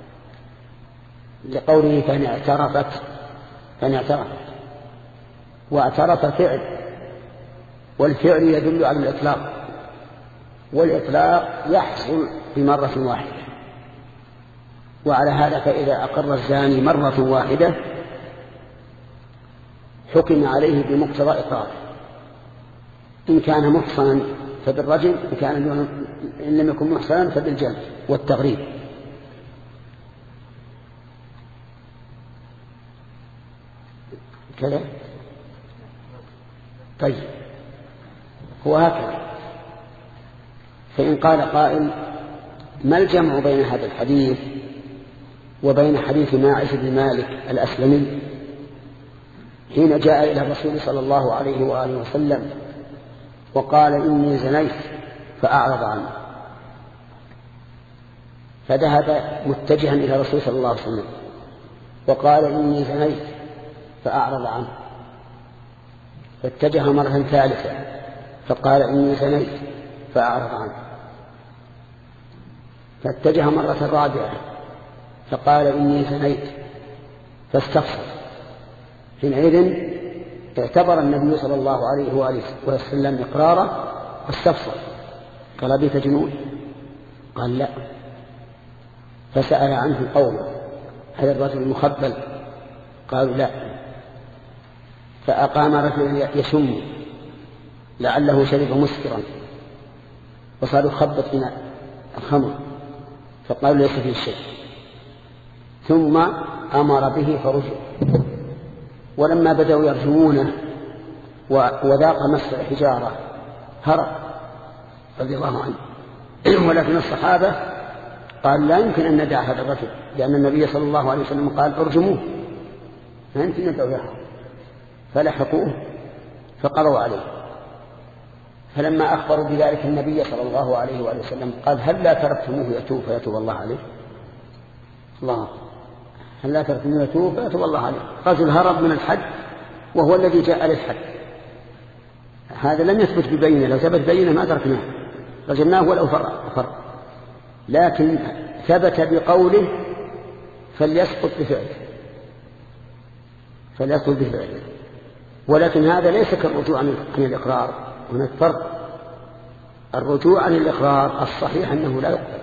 لقوله فإن اعترفت فإن اعترفت واعترف فعل، والفعل يدل على الإطلاق، والإطلاق يحصل بمرة واحدة. وعلى هذا فإذا أقر الزاني مرة واحدة حكم عليه بمقتضى إقراره، إن كان محصنا فبالرجم، إن كان إن لم يكن محصنا فبالجلد والتغريب. كذا. طيب، هو هكذا. فإن قال قائل ما الجمع بين هذا الحديث وبين حديث ماعز بن مالك الأسلمي حين جاء إلى الرسول صلى الله عليه وآله وسلم وقال إني زنيت فأعرض عنه، فذهب متجها إلى الرسول صلى الله عليه وسلم وقال إني زنيت فأعرض عنه، فاتجه مرة ثالثة فقال إني زنيت فأعرض عنه، فاتجه مرة رابعة فقال إني زنيت فاستفسر. حينئذ اعتبر النبي صلى الله عليه وآله وسلم إقراره واستفسر، قال أبيك جنون؟ قال لا. فسأل عنه قومه هل الرجل مخبل؟ قالوا لا. فأقام رجل يشم لعله شرب مسكرا وصار يخبط من الخمر، فقالوا ليس فيه شيء، ثم أمر به فرجع. ولما بدأوا يرجمونه وذاق مس الحجارة هرب رضي الله عنه. ولكن الصحابة قال لا يمكن أن ندع هذا الرجل، لأن النبي صلى الله عليه وسلم قال ارجموه، لا يمكن ندعو له. فلحقوه فقروا عليه. فلما أخبروا بذلك النبي صلى الله عليه وآله وسلم قال هل لا تركتموه يتوب فيتوب الله عليه؟ الله، هل لا تركتموه يتوب فيتوب الله عليه؟ رجل هرب من الحد وهو الذي جاء للحد، هذا لم يثبت ببينه، لو ثبت بينه ما تركناه رجمناه ولو فرق فرق، لكن ثبت بقوله فليسقط بفعله فليسقط بفعله. ولكن هذا ليس كالرجوع عن الإقرار، هناك فرق. الرجوع عن الإقرار الصحيح أنه لا يقبل،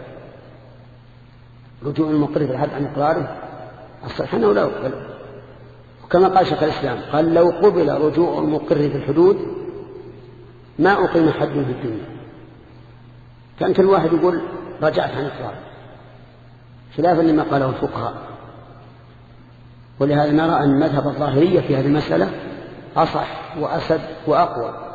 رجوع المقر في الحد عن إقراره الصحيح أنه لا يقبل. وكما قال شيخ الإسلام قال لو قبل رجوع المقر في الحدود ما أقيم حد في الدنيا. كان كل واحد يقول رجعت عن إقراره، خلافا لما قاله الفقهاء. ولهذا نرى أن مذهب الظاهرية في هذه المسألة أصح وأسد وأقوى،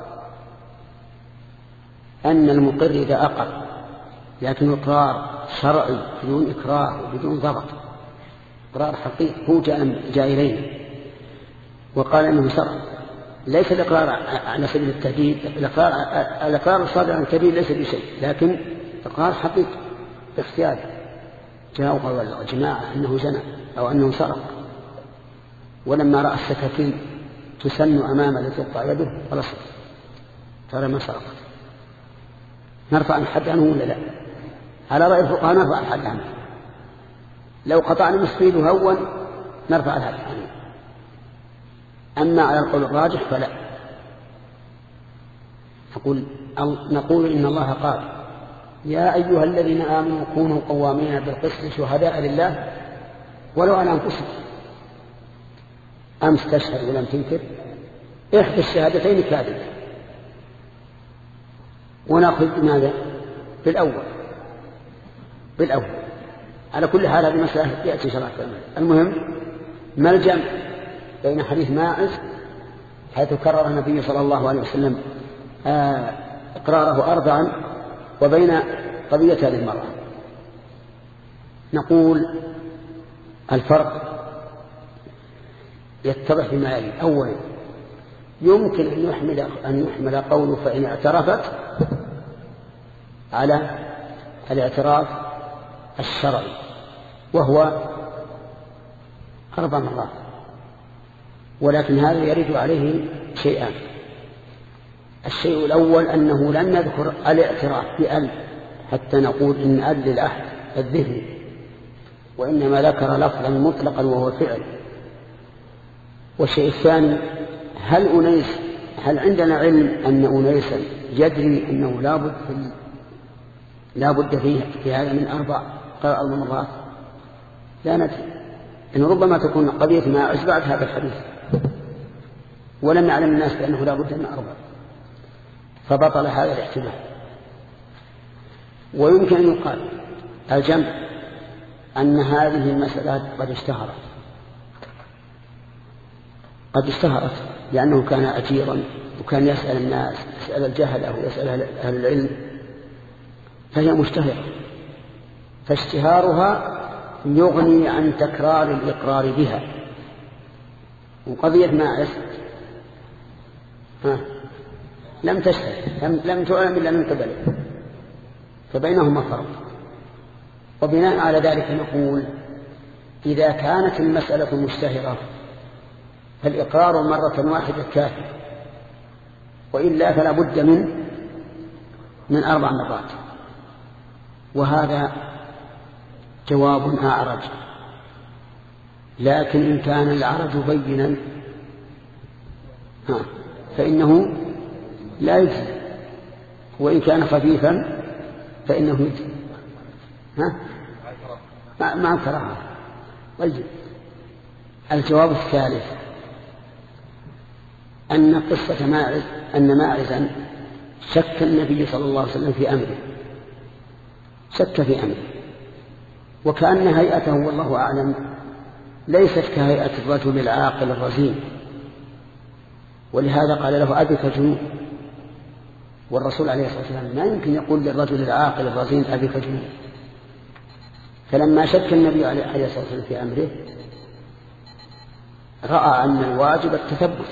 أن المقر إذا أقر لكن إقرار شرعي بدون إكراه وبدون ضبط، إقرار حقيقي، هو جاء إلينا وقال أنه شرع، ليس الإقرار على سبيل التهديد، الإقرار, الإقرار الصادر عن التهديد ليس بشيء، لكن إقرار حقيقي باختيار جاء وقال جماعة أنه زنى أو أنه سرق، ولما رأى السكاكين تسن أمام لتقطع يده خلاص ترى ما سرقت، نرفع الحد عنه ولا لا؟ على رأي الفقهاء نرفع الحد عنه، لو قطعنا مسفيد هون نرفع الحد عنه، أما على القول الراجح فلا. نقول, نقول إن الله قال يا أيها الذين آمنوا كونوا قوامين بالقسط شهداء لله ولو على أنفسكم، أمس تشهد ولم تنكر، إحدى الشهادتين كاذبة، ونأخذ ماذا؟ بالأول بالأول على كل حال هذه مسألة يأتي شرح كامل. المهم ما الجمع بين حديث ماعز حيث كرر النبي صلى الله عليه وسلم آه إقراره أربعا وبين قضية هذه المرأة؟ نقول الفرق يتضح بما يلي. أولا يمكن أن يحمل, أن يحمل قوله فإن اعترفت على الاعتراف الشرعي وهو أربع مرات، ولكن هذا يرد عليه شيئان. الشيء الأول أنه لم يذكر الاعتراف بأل حتى نقول إن أل للعهد الذهني، وإنما ذكر لفظا مطلقا وهو فعل. والشيء الثاني هل أنيس هل عندنا علم أن أنيسا يدري أنه لا بد لا بد فيه في هذا من أربع أربع مرات؟ لا ندري، إن ربما تكون قضية ما بعد هذا الحديث ولم يعلم الناس بأنه لا بد من أربع، فبطل هذا الاحتمال. ويمكن أن يقال الجمع أن هذه المسألة قد اشتهرت قد اشتهرت لأنه كان أجيرا وكان يسأل الناس، يسأل الجهل أو يسأل أهل العلم، فهي مشتهرة، فاشتهارها يغني عن تكرار الإقرار بها. وقضية ماعز ها لم تشتهر، لم, لم تعلم إلا من قبله، فبينهما فرق. وبناء على ذلك نقول إذا كانت المسألة مشتهرة فالإقرار مرة واحدة كافي، وإلا فلا بد من من أربع مرات. وهذا جواب أعرج، لكن إن كان العرج بينا فإنه لا يجزي، وإن كان خفيفا فإنه يجزي ها مع الكراهة. الجواب الثالث أن قصة ماعز أن ماعزا شك النبي صلى الله عليه وسلم في أمره، شك في أمره، وكأن هيئته والله أعلم ليست كهيئة الرجل العاقل الرزين، ولهذا قال له أبك جنون. والرسول عليه الصلاة والسلام ما يمكن يقول للرجل العاقل الرزين أبك جنون. فلما شك النبي عليه الصلاة والسلام في أمره رأى أن الواجب التثبت.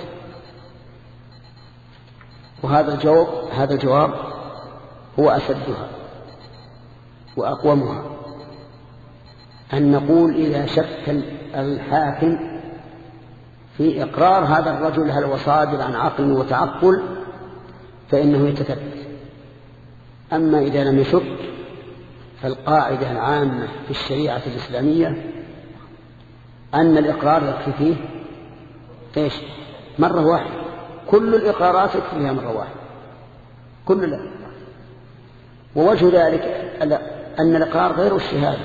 وهذا الجواب هذا الجواب هو أسدها وأقومها، أن نقول إذا شك الحاكم في إقرار هذا الرجل هل هو صادر عن عقل وتعقل فإنه يتثبت. أما إذا لم يشك فالقاعدة العامة في الشريعة الإسلامية أن الإقرار يكفي فيه إيش؟ مرة واحدة. كل الإقرارات يكفي فيها مرة واحدة، كل لا. ووجه ذلك أن الإقرار غير الشهادة.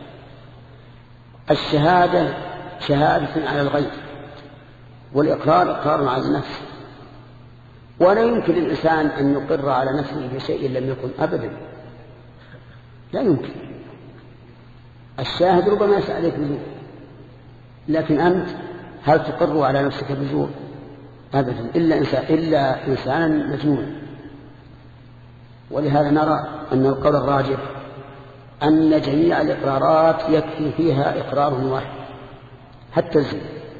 الشهادة شهادة على الغيب، والإقرار إقرار على النفس. ولا يمكن الإنسان أن يقر على نفسه بشيء لم يكن أبدا، لا يمكن. الشاهد ربما يسألك بزور، لكن أنت هل تقر على نفسك بزور؟ أبدا، إلا إنسان إلا إنسانا مجنونا. ولهذا نرى أن القول الراجح أن جميع الإقرارات يكفي فيها إقرار واحد، حتى الزنا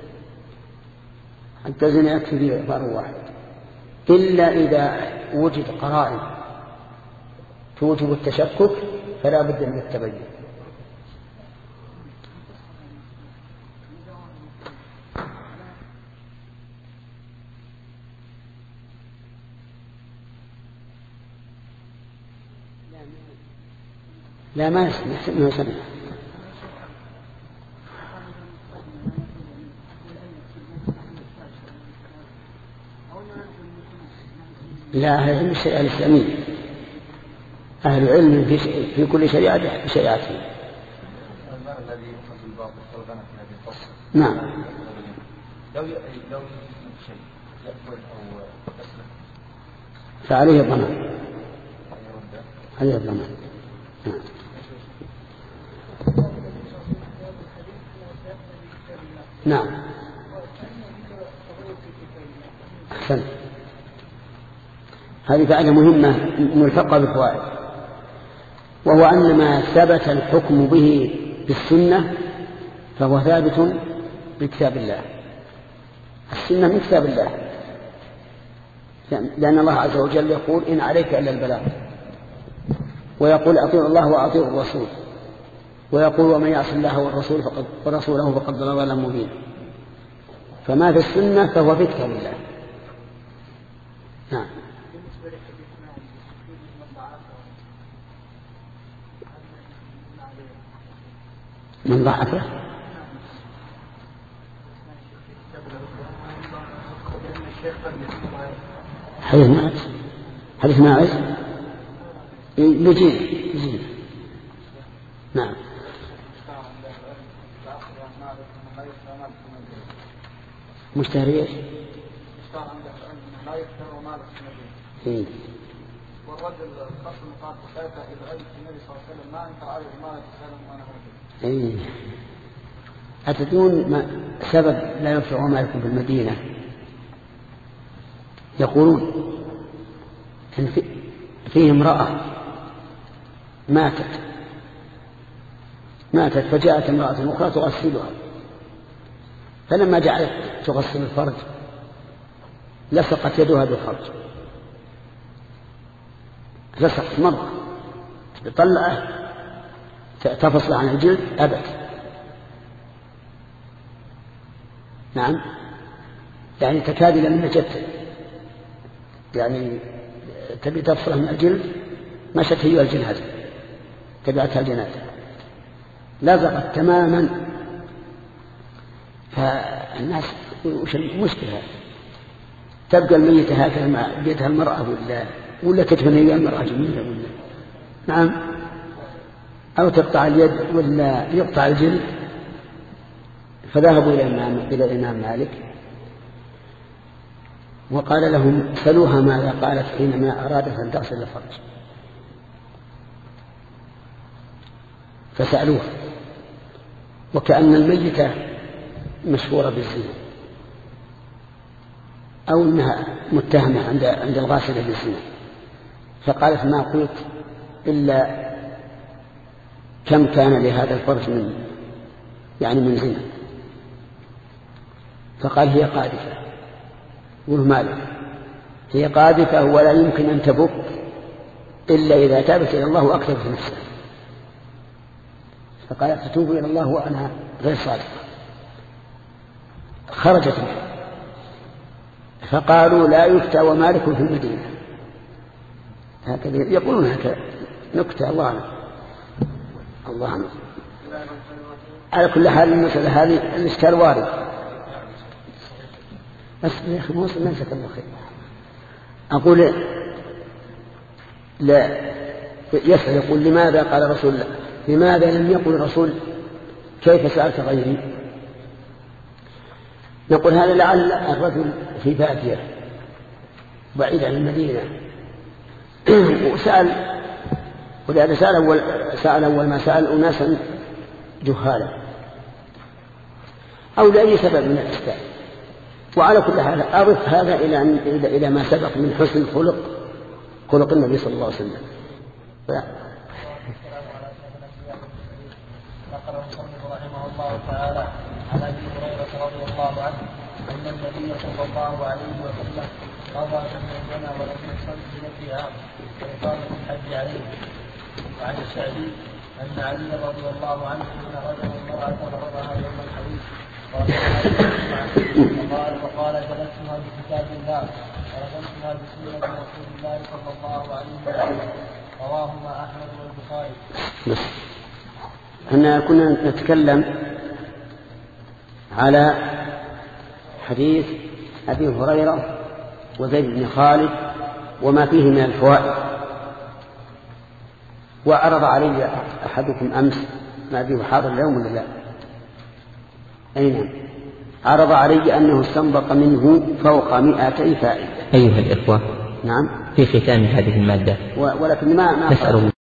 حتى الزنا يكفي فيها إقرار واحد، إلا إذا وجد قرائن توجب التشكك فلا بد من التبين. لا ما يسمع ما يسمع لا أهل العلم الشريعة الإسلامية، أهل العلم في, في كل شريعة بشريعته. نعم لو لو شيء يقبل أو أسلم فعليه الضمان، عليه الضمان. نعم. نعم. أحسن. هذه فائدة مهمة ملتقى بالفوائد، وهو أن ما ثبت الحكم به بالسنة فهو ثابت بكتاب الله. السنة من كتاب الله، لأن الله عز وجل يقول إن عليك إلا البلاغ، ويقول أطيعوا الله وأطيعوا الرسول، ويقول ومن يعص الله والرسول فقد ورسوله فقد ضل ضلالا مبينا. فما في السنة فهو في كتاب الله. نعم. من ضعفه حديث ماعز، حديث ماعز يجيب يجيب. نعم. مشتهر ايش؟ إيه؟ والرجل الخصم قال بخيفة إذا رأيت النبي صلى الله عليه وسلم ما أنكر عليه ما يتكلم وأنا موجود. إيه. أتدون ما سبب لا يرفع مالكم في المدينة؟ يقولون إن في فيه امرأة ماتت ماتت فجاءت امرأة أخرى تغسلها، فلما جعلت تغسل الفرج لصقت يدها بالفرج، لصقت مرة تطلعه تفصل عن الجلد أبد. نعم، يعني تكاد لما جت يعني تبي تفصل من الجلد مشت هي الجنازة، تبعتها الجنازة لزقت تماما. فالناس وش المشكلة؟ تبقى الميتة هكذا مع بيدها المرأة ولا ولا تدفن هي المرأة جميلة ولا نعم، أو تقطع اليد ولا يقطع الجلد. فذهبوا إلى الإمام إلى الإمام مالك وقال لهم سلوها ماذا قالت حينما أرادت أن تغسل الفرج، فسألوها وكأن الميتة مشهورة بالزنا أو أنها متهمة عند عند الغاسلة بالزنا، فقالت ما قلت إلا كم كان لهذا الفرج من يعني من زنا. فقال هي قاذفة. قل مالك هي قاذفة ولا يمكن أن تبك إلا إذا تابت إلى الله وأكتبت نفسها. فقالت تتوب إلى الله وأنا غير صادقة. خرجت منه. فقالوا لا يفتى ومالك في المدينة. هكذا يقولون هكذا نكتة. الله عنه الله عنه. على كل حال المسألة هذه الإشكال وارد. بس يا أخي موصل ما يسكن الله خير. أقول لا يسأل يقول لماذا قال رسول الله لماذا لم يقل الرسول كيف سألت غيري؟ نقول هذا لعل الرجل في بادية بعيد عن المدينة وسأل، ولهذا سأل أول, سأل أول ما سأل أناسا جهالا أو لأي سبب من الأسباب. وعلى كل حال أضف هذا إلى, إلى ما سبق من حسن خلق خلق النبي صلى الله عليه وسلم. نقل المصنف رحمه الله تعالى عن ابي هريره رضي الله عنه ان النبي صلى الله عليه وسلم قضى من زنا ولم يصل بنفي عام وقام بالحج عليه. وعن الشعبي ان علي رضي الله عنه ان رجل امراه فرضها يوم الحديث وقال وقال جلستها بكتاب الله ورسمتها بسنه رسول الله صلى الله عليه وسلم. رواهما احمد والبخاري. أننا كنا نتكلم على حديث أبي هريرة وزيد بن خالد وما فيه من الفوائد، وعرض علي أحدكم أمس ما به حاضر اليوم ولا لا؟ أين عرض علي أنه استنبط منه فوق مئتي فائدة. أيها الإخوة، نعم، في ختام هذه المادة ولكن ما ما نسأل